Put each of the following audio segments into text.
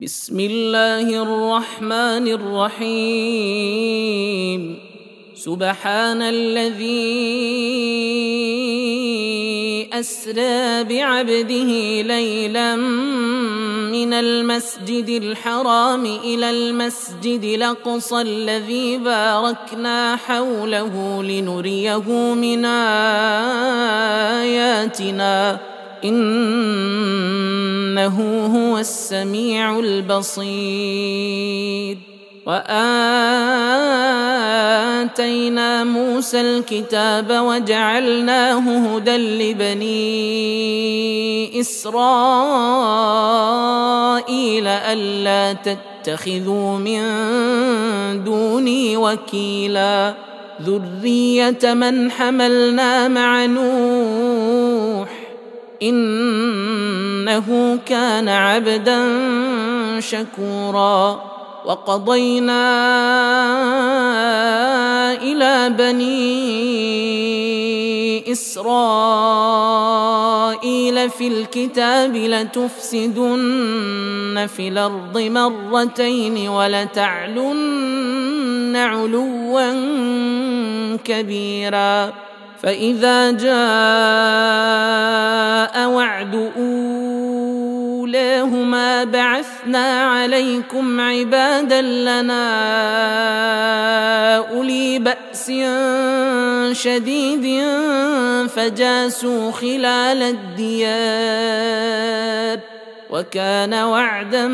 بسم الله الرحمن الرحيم. سبحان الذي أسرى بعبده ليلا من المسجد الحرام إلى المسجد الأقصى الذي باركنا حوله لنريه من آياتنا إنه هو السميع البصير. وآتينا موسى الكتاب وجعلناه هدى لبني إسرائيل ألا تتخذوا من دوني وكيلا ذرية من حملنا مع نوح إنه كان عبدا شكورا. وقضينا إلى بني إسرائيل في الكتاب لتفسدن في الأرض مرتين ولتعلن علوا كبيرا. فإذا جاء وعد أولاهما بعثنا عليكم عبادا لنا أولي بأس شديد فجاسوا خلال الديار وكان وعدا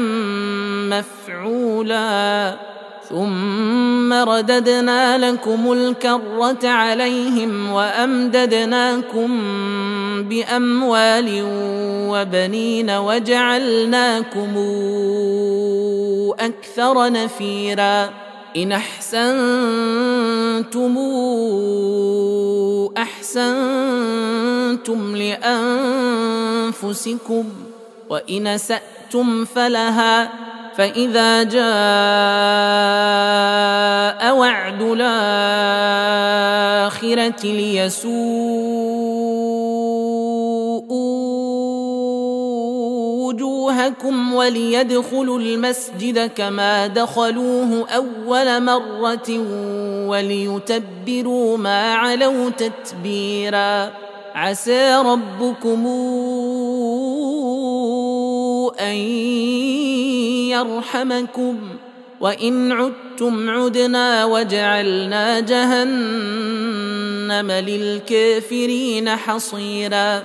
مفعولا. ثم رددنا لكم الكرة عليهم وأمددناكم بأموال وبنين وجعلناكم أكثر نفيرا. إن أحسنتم أحسنتم لأنفسكم وإن أسأتم فلها. فإذا جاء وعد الآخرة ليسوءوا وجوهكم وليدخلوا المسجد كما دخلوه أول مرة وليتبروا ما علوا تتبيرا. عسى ربكم أن يرحمكم وإن عدتم عدنا وجعلنا جهنم للكافرين حصيرا.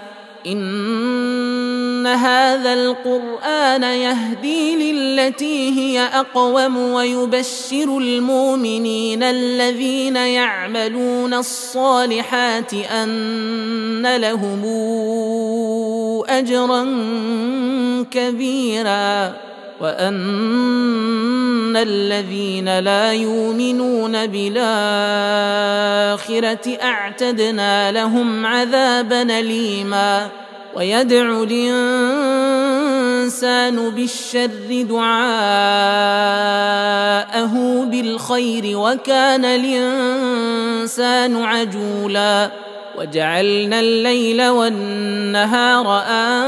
إن هذا القرآن يهدي للتي هي أقوم ويبشر المؤمنين الذين يعملون الصالحات أن لهم أجرا كبيرا وأن الذين لا يؤمنون بالآخرة أعتدنا لهم عذابا أليما. ويدعو الإنسان بالشر دعاءه بالخير وكان الإنسان عجولا. وجعلنا الليل والنهار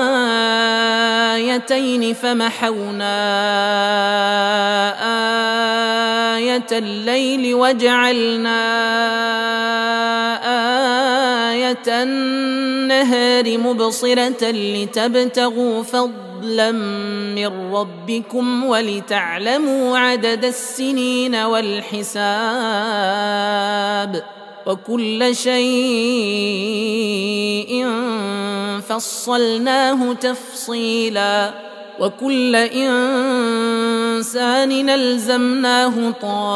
آيتين فمحونا آية الليل وجعلنا آية النهار مبصرة لتبتغوا فضلا من ربكم ولتعلموا عدد السنين والحساب وكل شيء فصلناه تفصيلا. وكل إنسان ألزمناه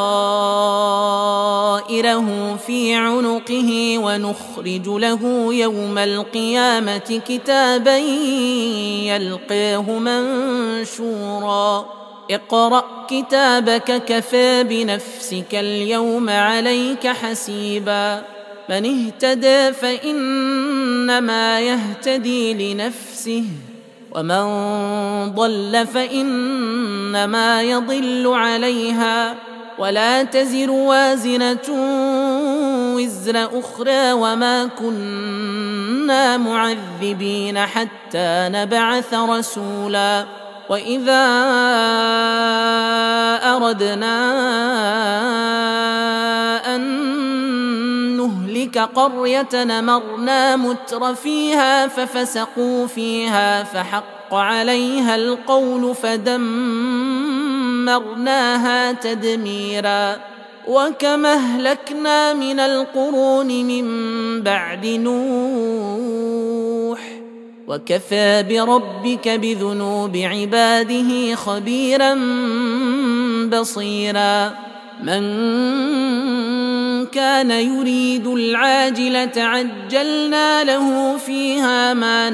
طائره في عنقه ونخرج له يوم القيامة كتابا يلقاه منشورا. اقرأ كتابك كفى بنفسك اليوم عليك حسيبا. من اهتدى فإنما يهتدي لنفسه ومن ضل فإنما يضل عليها ولا تزر وازنة وزر أخرى وما كنا معذبين حتى نبعث رسولا. وإذا أردنا أن نهلك قرية أمرنا متر فيها ففسقوا فيها فحق عليها القول فدمرناها تدميرا وكما أهلكنا من القرون من بعد نوح وكفى بربك بذنوب عباده خبيرا بصيرا من كان يريد العاجلة عجلنا له فيها ما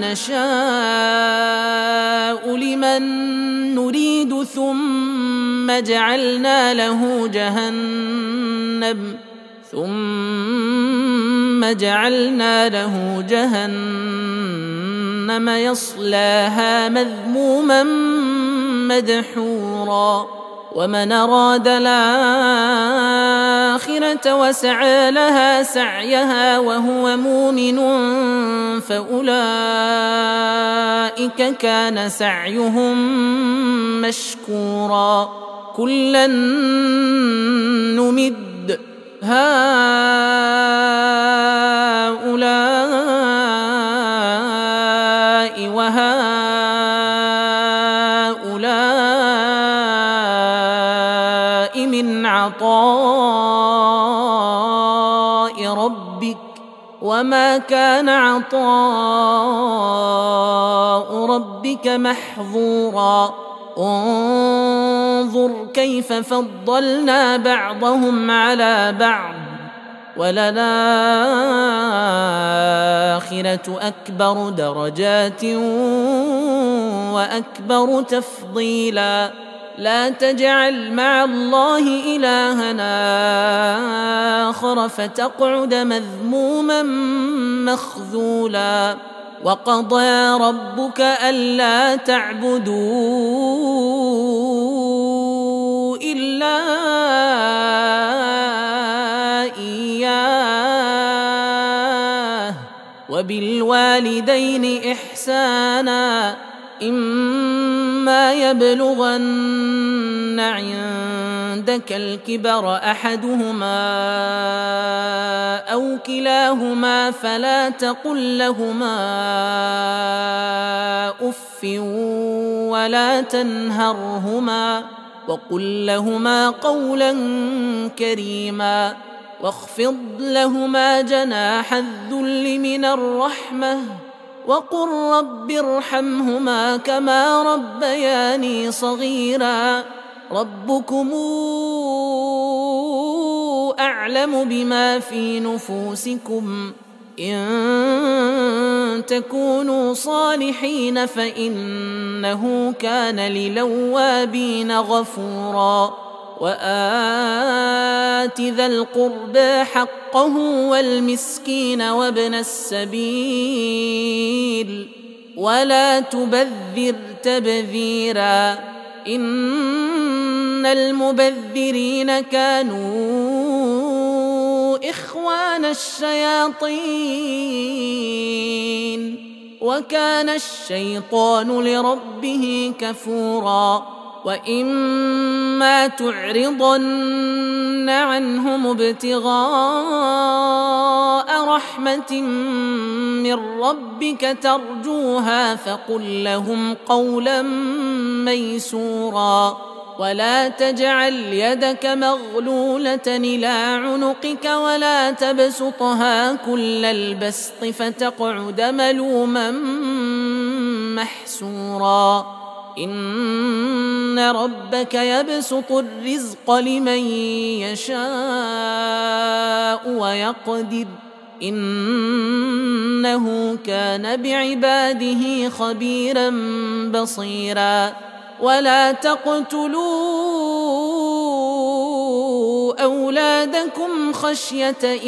نشاء لمن نريد ثم جعلنا له جهنم يصلاها مذموما مدحورا ومن أراد الآخرة وسعى لها سعيها وهو مؤمن فأولئك كان سعيهم مشكورا كلا نمد هؤلاء وهؤلاء من عطاء ربك وما كان عطاء ربك محظورا انظر كيف فضلنا بعضهم على بعض وللآخرة أكبر درجات وأكبر تفضيلا لا تجعل مع الله إلهنا آخر فتقعد مذموما مخذولا وقضى ربك ألا تعبدوا إلا إياه وبالوالدين إحسانا إما يبلغن عندك الكبر أحدهما أو كلاهما فلا تقل لهما أف ولا تنهرهما وقل لهما قولا كريما واخفض لهما جناح الذل من الرحمة وقل رب ارحمهما كما ربياني صغيرا ربكم أعلم بما في نفوسكم إن تكونوا صالحين فإنه كان للوابين غفورا وآت ذا القربى حقه والمسكين وابن السبيل ولا تبذر تبذيرا إن المبذرين كانوا إخوان الشياطين وكان الشيطان لربه كفورا وإما تعرضن عنهم ابتغاء رحمة من ربك ترجوها فقل لهم قولا ميسورا ولا تجعل يدك مغلولة إلى عنقك ولا تبسطها كل البسط فتقعد ملوما محسورا إن ربك يبسط الرزق لمن يشاء ويقدر إنه كان بعباده خبيرا بصيرا ولا تقتلوا أولادكم خشية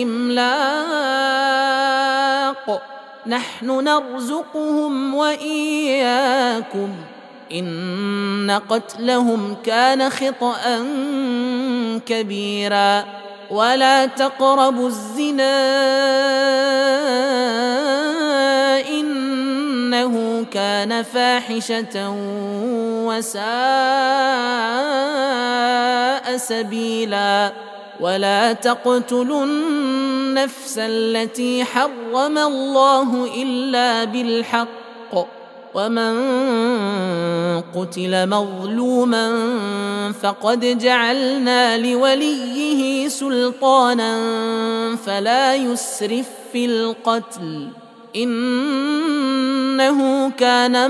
إملاق نحن نرزقهم وإياكم إن قتلهم كان خطأ كبيرا ولا تقربوا الزنا إنه كان فاحشة وساء سبيلا ولا تقتلوا النفس التي حرم الله إلا بالحق ومن قتل مظلوما فقد جعلنا لوليه سلطانا فلا يسرف في القتل إنه كان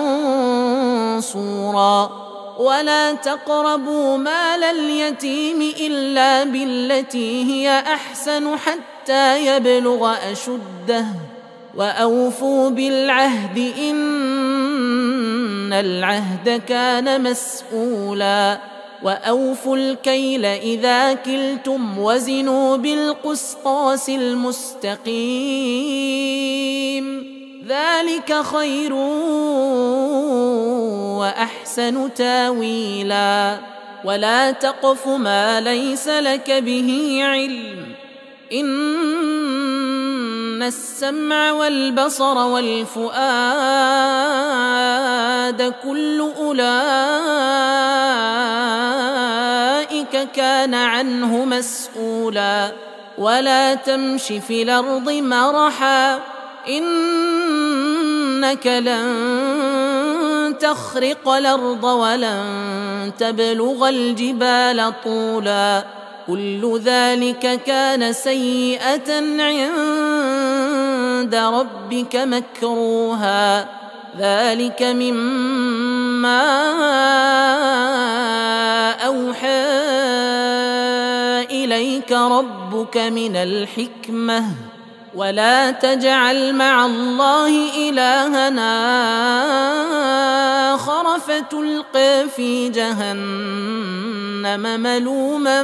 منصورا ولا تقربوا مال اليتيم إلا بالتي هي أحسن حتى يبلغ أشده وأوفوا بالعهد إن العهد كان مسؤولا وأوفوا الكيل إذا كلتم وزنوا بالقسطاس المستقيم ذلك خير وأحسن تاويلا ولا تقف ما ليس لك به علم إن السمع والبصر والفؤاد كل أولئك كان عنه مسؤولا ولا تمش في الأرض مرحا إنك لن تخرق الأرض ولن تبلغ الجبال طولا كل ذلك كان سيئة عند ربك مكروها ذلك مما أوحى إليك ربك من الحكمة ولا تجعل مع الله إلهنا آخر فتلقى في جهنم ملوما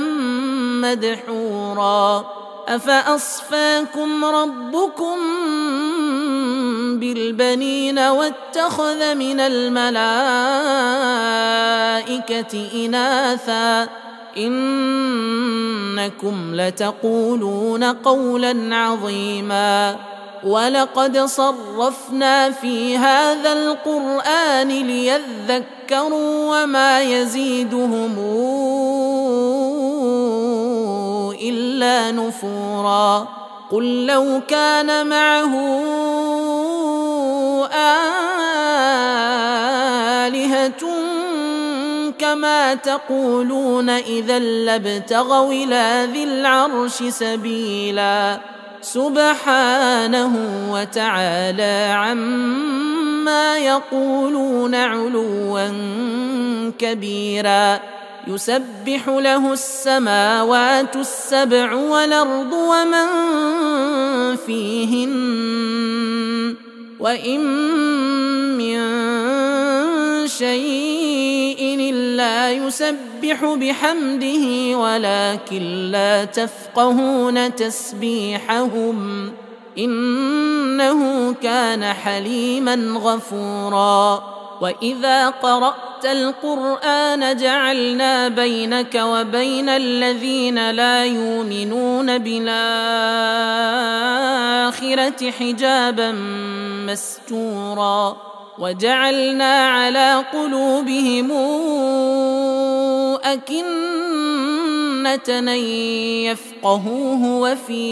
مدحورا أفأصفاكم ربكم بالبنين واتخذ من الملائكة إناثا إنكم لتقولون قولا عظيما ولقد صرفنا في هذا القرآن ليذكروا وما يزيدهم إلا نفورا قل لو كان معه آلهة كما تقولون إذا لابتغوا إلى ذي العرش سبيلا سبحانه وتعالى عما يقولون علوا كبيرا يسبح له السماوات السبع والأرض ومن فيهن وإن من شيء إلا يسبح بحمده ولكن لا تفقهون تسبيحهم إنه كان حليما غفورا وإذا قرأت القرآن جعلنا بينك وبين الذين لا يؤمنون بالآخرة حجابا مستورا وجعلنا على قلوبهم أكنة أن يفقهوه وفي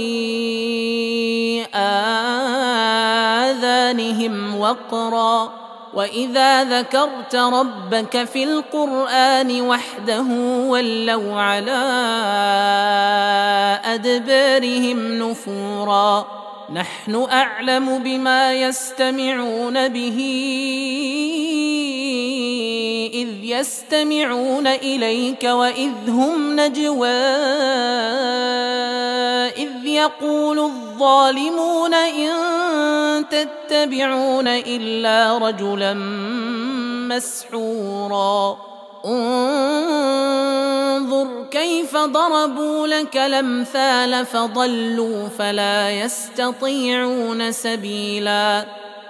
آذانهم وقرا وإذا ذكرت ربك في القرآن وحده ولوا على أدبارهم نفورا نحن أعلم بما يستمعون به إذ يستمعون إليك وإذ هم نجوى إذ يقول الظالمون إن تتبعون إلا رجلا مسحورا انظر كيف ضربوا لك الأمثال فضلوا فلا يستطيعون سبيلا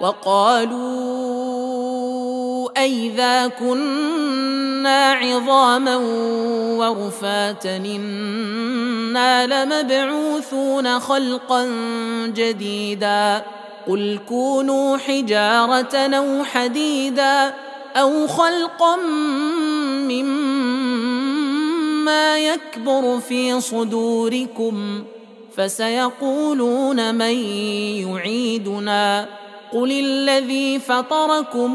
وقالوا أئذا كنا عظاما ورفاتا إنا لمبعوثون خلقا جديدا قل كونوا حجارة أو حديدا أو خلقا مما ما يكبر في صدوركم فسيقولون من يعيدنا قل الذي فطركم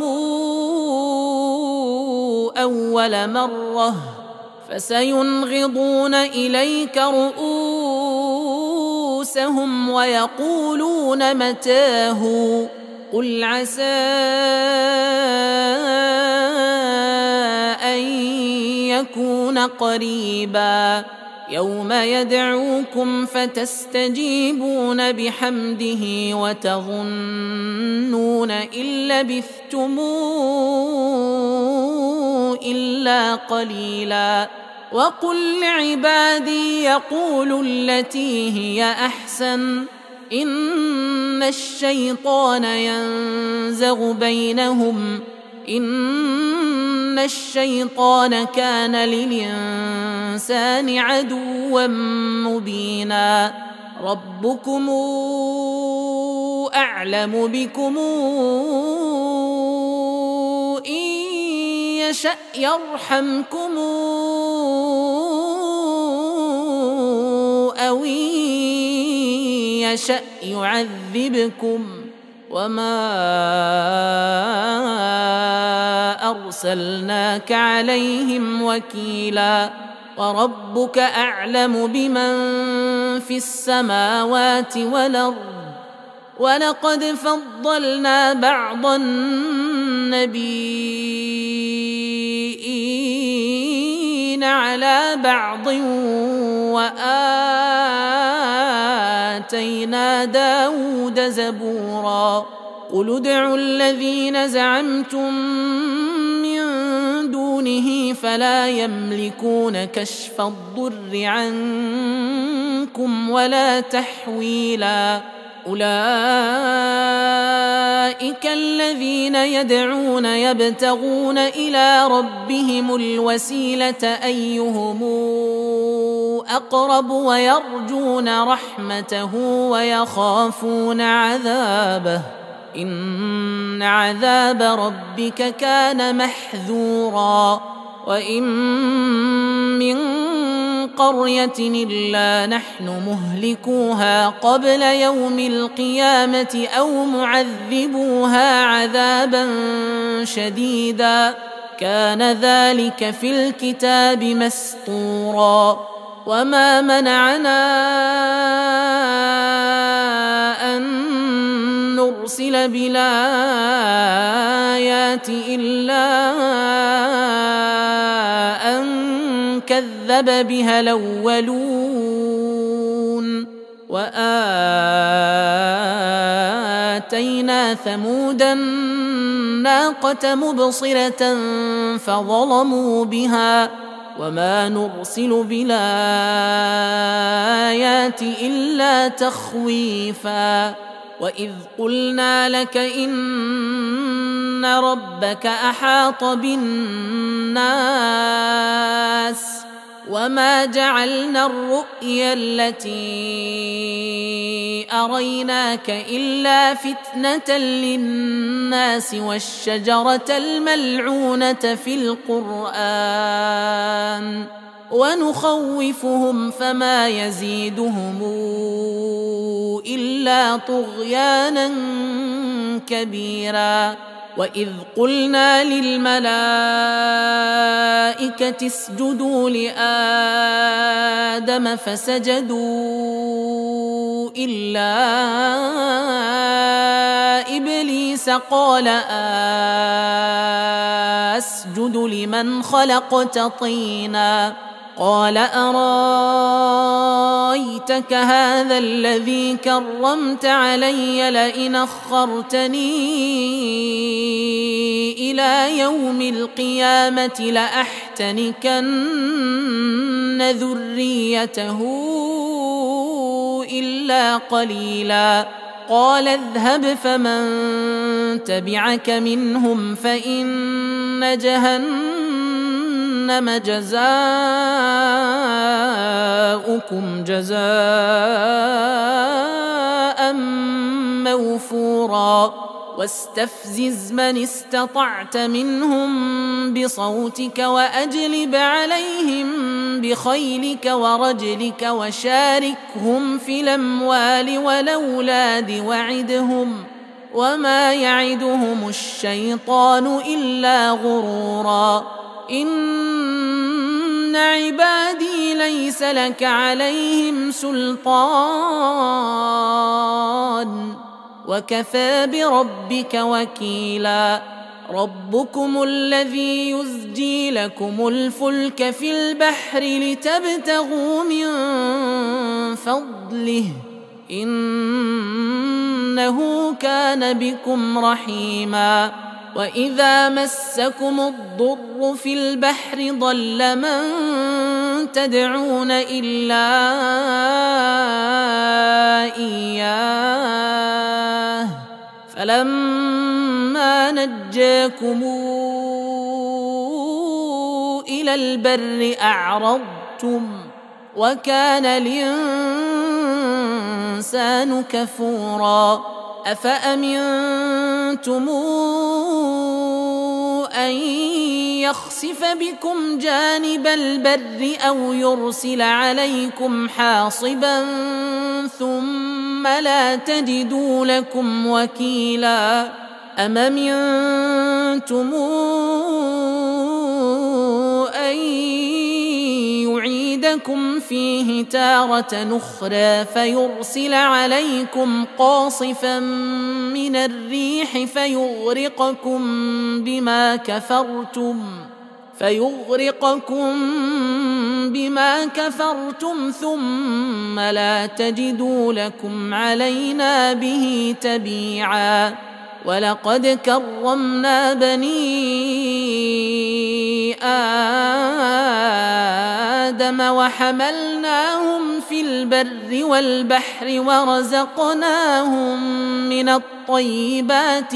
أول مرة فسينغضون إليك رؤوسهم ويقولون متاه قل عسى أن يكون قريبا يوم يدعوكم فتستجيبون بحمده وتظنون إن لبثتم إلا قليلا وقل لعبادي يقولوا التي هي أحسن إن الشيطان ينزغ بينهم إن الشيطان كان للإنسان عدوا مبينا ربكم أعلم بكم إن يشأ يرحمكم أو إن يشأ يعذبكم وما أرسلناك عليهم وكيلا وربك أعلم بمن في السماوات والأرض ولقد فضلنا بعض النبيين على بعض وآتينا داود زبورا قل ادعوا الذين زعمتم من دونه فلا يملكون كشف الضر عنكم ولا تحويلا أولئك الذين يدعون يبتغون إلى ربهم الوسيلة أيهم أقرب ويرجون رحمته ويخافون عذابه إن عذاب ربك كان محذورا وإن من قرية إلا نحن مهلكوها قبل يوم القيامة أو معذبوها عذابا شديدا كان ذلك في الكتاب مسطورا وما منعنا أن نرسل بالآيات إلا أن كذب بها الأولون وآتينا ثمود الناقة مبصرة فظلموا بها وما نرسل بالآيات إلا تخويفا وإذ قلنا لك إن ربك أحاط بالناس وما جعلنا الرؤيا التي أريناك إلا فتنة للناس والشجرة الملعونة في القرآن ونخوفهم فما يزيدهم إلا طغيانا كبيرا وإذ قلنا للملائكة اسجدوا لآدم فسجدوا إلا إبليس قال أسجد لمن خلقت طينا قال أرايتك هذا الذي كرمت علي لئن أخرتني إلى يوم القيامة لأحتنكن ذريته إلا قليلا قال اذهب فمن تبعك منهم فإن جهنم جزاؤكم جزاء موفورا واستفزز من استطعت منهم بصوتك وأجلب عليهم بخيلك ورجلك وشاركهم في الأموال والأولاد وعدهم وما يعدهم الشيطان إلا غرورا إن عبادي ليس لك عليهم سلطان وكفى بربك وكيلا ربكم الذي يزجي لكم الفلك في البحر لتبتغوا من فضله إنه كان بكم رحيما وإذا مسكم الضر في البحر ضل من تدعون إلا إياه فلما نجاكم إلى البر أعرضتم وكان الإنسان كفورا أفأمنتم أن يخسف بكم جانب البر أو يرسل عليكم حاصبا ثم لا تجدوا لكم وكيلا أم أمنتم أن يعيدكم فيه تارة أخرى فيرسل عليكم قاصفا من الريح فيغرقكم بما كفرتم ثم لا تجدوا لكم علينا به تبيعا ولقد كرمنا بني آدم وحملناهم في البر والبحر ورزقناهم من الطيبات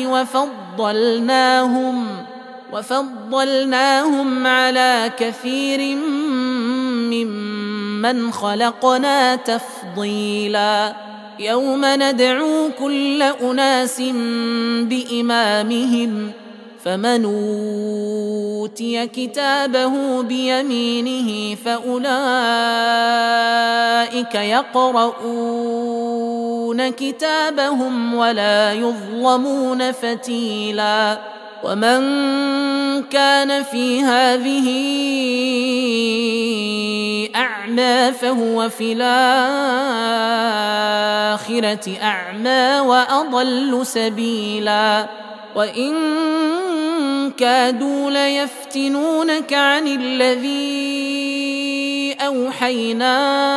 وفضلناهم على كثير ممن خلقنا تفضيلا يوم ندعو كل أناس بإمامهم فمن أوتي كتابه بيمينه فأولئك يقرؤون كتابهم ولا يظلمون فتيلا ومن كان في هذه أعمى فهو في الآخرة أعمى وأضل سبيلا وإن كادوا ليفتنونك عن الذي أوحينا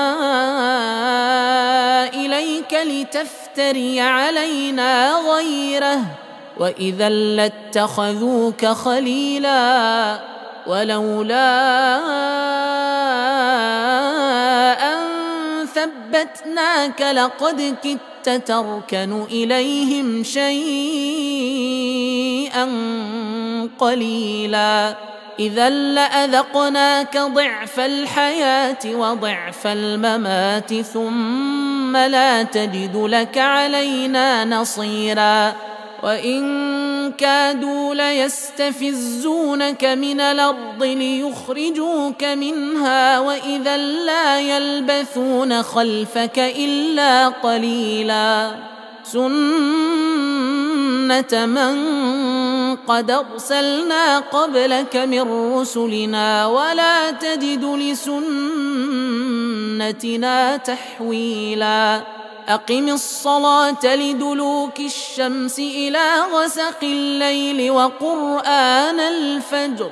إليك لتفتري علينا غيره وإذا لاتخذوك خليلا ولولا أن ثبتناك لقد كدت تركن إليهم شيئا قليلا إذا لأذقناك ضعف الحياة وضعف الممات ثم لا تجد لك علينا نصيرا وإن كادوا ليستفزونك من الأرض ليخرجوك منها وإذا لا يلبثون خلفك إلا قليلا سنة من قد أرسلنا قبلك من رسلنا ولا تجد لسنتنا تحويلا أقم الصلاة لدلوك الشمس إلى غسق الليل وقرآن الفجر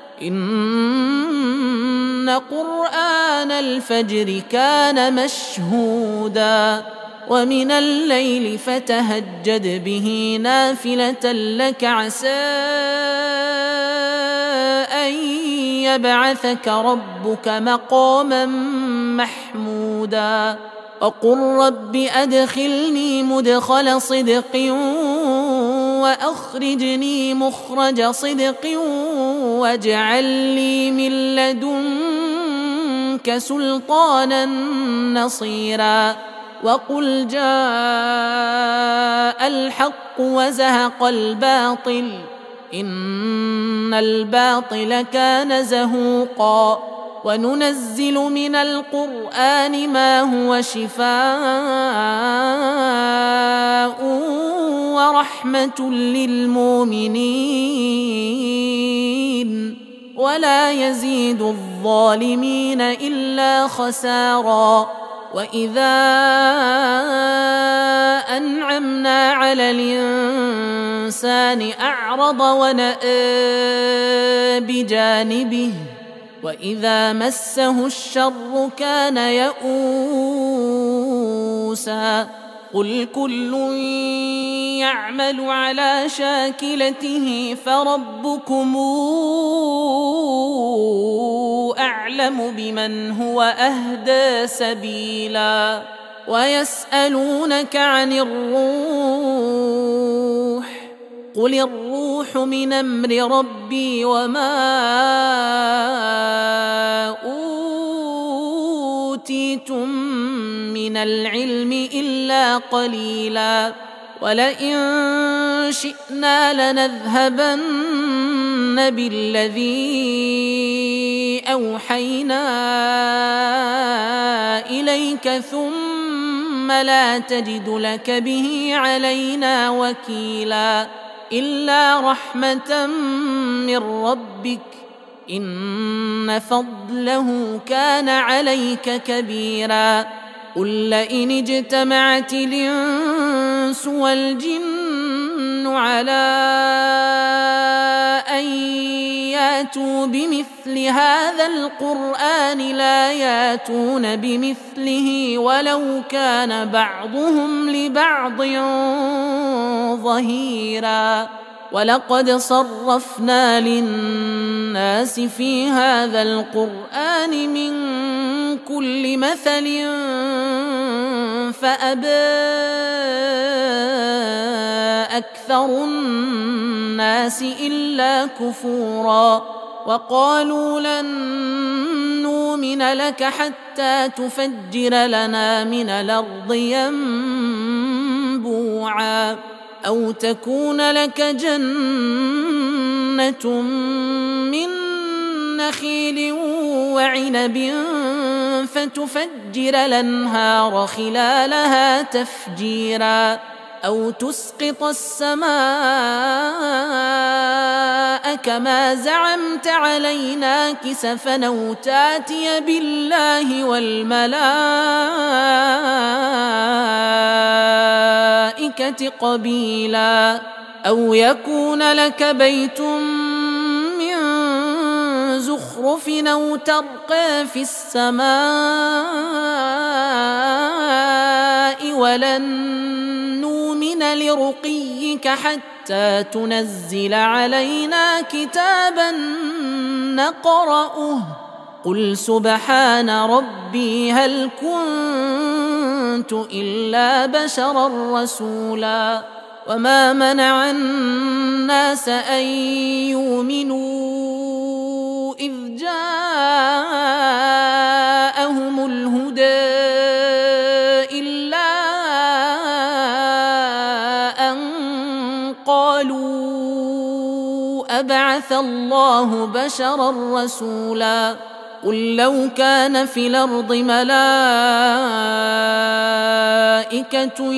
إن قرآن الفجر كان مشهودا ومن الليل فتهجد به نافلة لك عسى أن يبعثك ربك مقاما محمودا وقل رب أدخلني مدخل صدق وأخرجني مخرج صدق واجعل لي من لدنك سلطانا نصيرا وقل جاء الحق وزهق الباطل إن الباطل كان زهوقا وننزل من القرآن ما هو شفاء ورحمة للمؤمنين ولا يزيد الظالمين إلا خسارا. وإذا أنعمنا على الإنسان أعرض ونأى بجانبه وإذا مسه الشر كان يئوسا. قل كل يعمل على شاكلته فربكم أعلم بمن هو أهدى سبيلا. ويسألونك عن الروح قل الروح من أمر ربي وما أوتيتم من العلم إلا قليلا. ولئن شئنا لنذهبن بالذي أوحينا إليك ثم لا تجد لك به علينا وكيلا. إلا رحمة من ربك إن فضله كان عليك كبيرا. قل لئن اجتمعت الإنس والجن على أن ياتوا بمثل هذا القرآن لا ياتون بمثله ولو كان بعضهم لبعض ظهيرا. ولقد صرفنا للناس في هذا القرآن من كل مثل فأبى أكثر الناس إلا كفورا. وقالوا لن نؤمن لك حتى تفجر لنا من الأرض ينبوعا أو تكون لك جنة من نخيل وعنب فتفجر الأنهار خلالها تفجيرا أو تسقط السماء كما زعمت علينا كسفا أو تاتي بالله والملائكة قبيلا أو يكون لك بيت من زخرف أو ترقى في السماء ولن نؤمن لرقيك حتى تنزل علينا كتابا نقرأه قل سبحان ربي هل كنت إلا بشرا رسولا. وما منع الناس أن يؤمنوا إذ جاءهم الهدى إلا أن قالوا أبعث الله بشرا رسولا. قل لو كان في الأرض ملائكة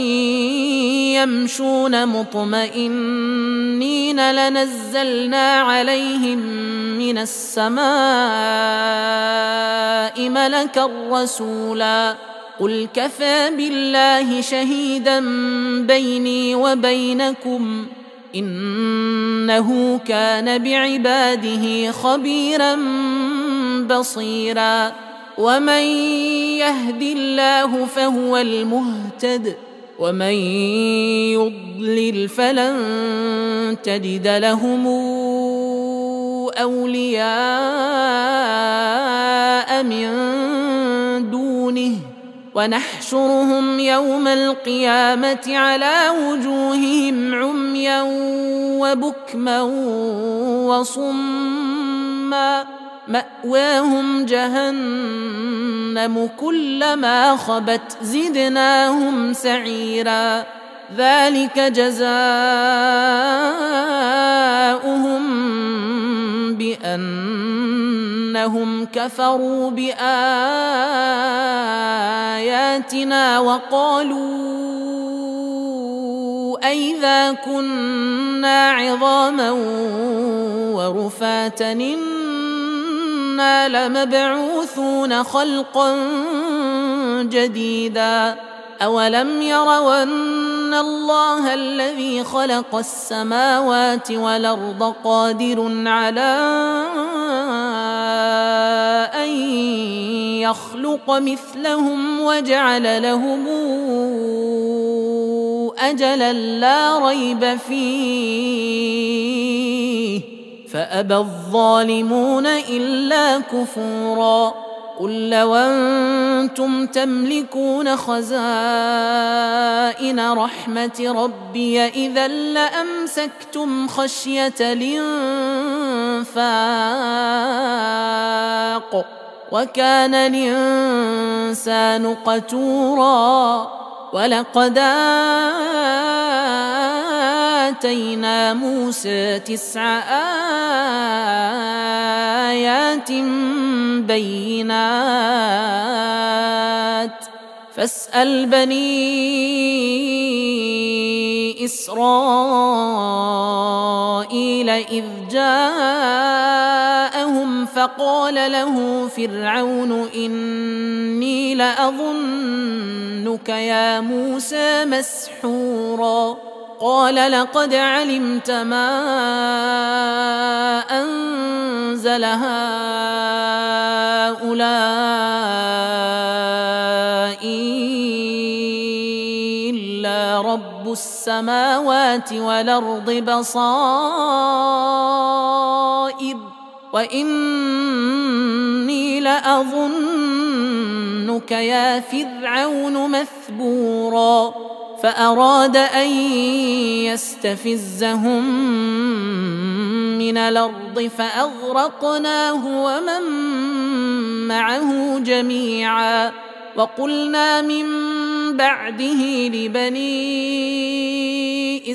يمشون مطمئنين لنزلنا عليهم من السماء ملكا رسولا. قل كفى بالله شهيدا بيني وبينكم إنه كان بعباده خبيرا بصيرا. ومن يهد الله فهو المهتد ومن يضلل فلن تجد لهم أولياء من دونه ونحشرهم يوم القيامة على وجوههم عميا وبكما وصما مأواهم جهنم كلما خبت زدناهم سعيرا. ذلك جزاؤهم بأن إنهم كفروا بآياتنا وقالوا أئذا كنا عظاما ورفاتا إنا لمبعوثون خلقا جديدا أولم يروا أن الله الذي خلق السماوات والأرض قادر على أن يخلق مثلهم وجعل لهم أجلا لا ريب فيه فأبى الظالمون إلا كفورا قل لو أنتم تملكون خزائن رحمة ربي إذا لأمسكتم خشية الإنفاق وكان الإنسان قتورا ولقد آتينا موسى 9 آيات بينات فاسأل بني إسرائيل إذ جاءهم فقال له فرعون إني لأظنك يا موسى مسحورا قال لقد علمت ما أنزل هؤلاء إلا رب السماوات والأرض بصائر وإني لأظنك يا فرعون مثبورا فأراد أن يستفزهم من الأرض فأغرقناه ومن معه جميعا وقلنا من بعده لبني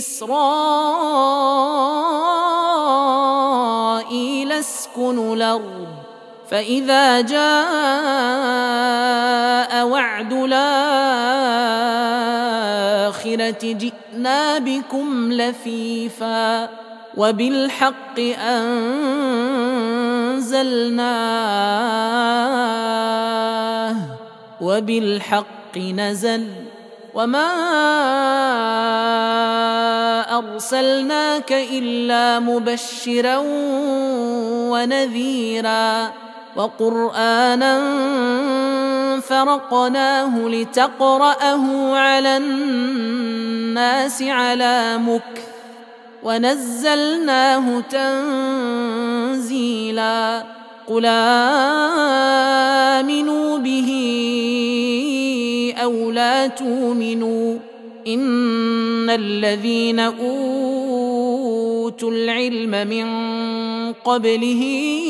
إسرائيل اسكنوا الأرض فإذا جاء وعد الآخرة جئنا بكم لفيفا وبالحق أنزلناه وبالحق نزل وما أرسلناك إلا مبشرا ونذيرا وقرآنا فرقناه لتقرأه على الناس على مكث ونزلناه تنزيلا قل آمنوا به أو لا تؤمنوا إن الذين أوتوا العلم من قبله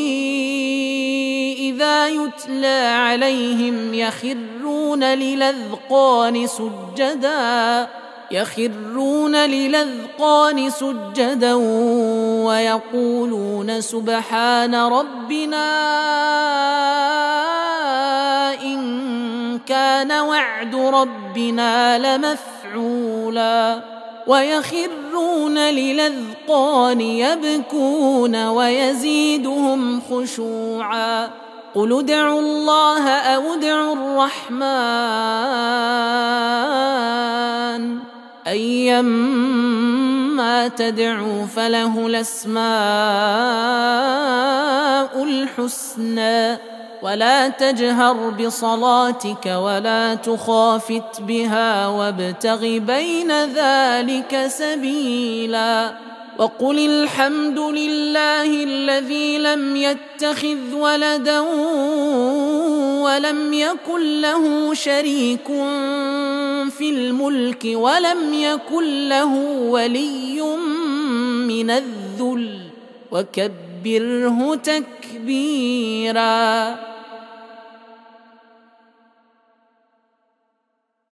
إذا يتلى عليهم يخرون للأذقان سجدا ويقولون سبحان ربنا إن كان وعد ربنا لمفعولا ويخرون للأذقان يبكون ويزيدهم خشوعا قل ادعوا الله أو ادعوا الرحمن أيما تدعوا فله الأسماء الحسنى ولا تجهر بصلاتك ولا تخافت بها وابتغ بين ذلك سبيلا وقل الحمد لله الذي لم يتخذ ولدا ولم يكن له شريك في الملك ولم يكن له ولي من الذل وكبره تكبيرا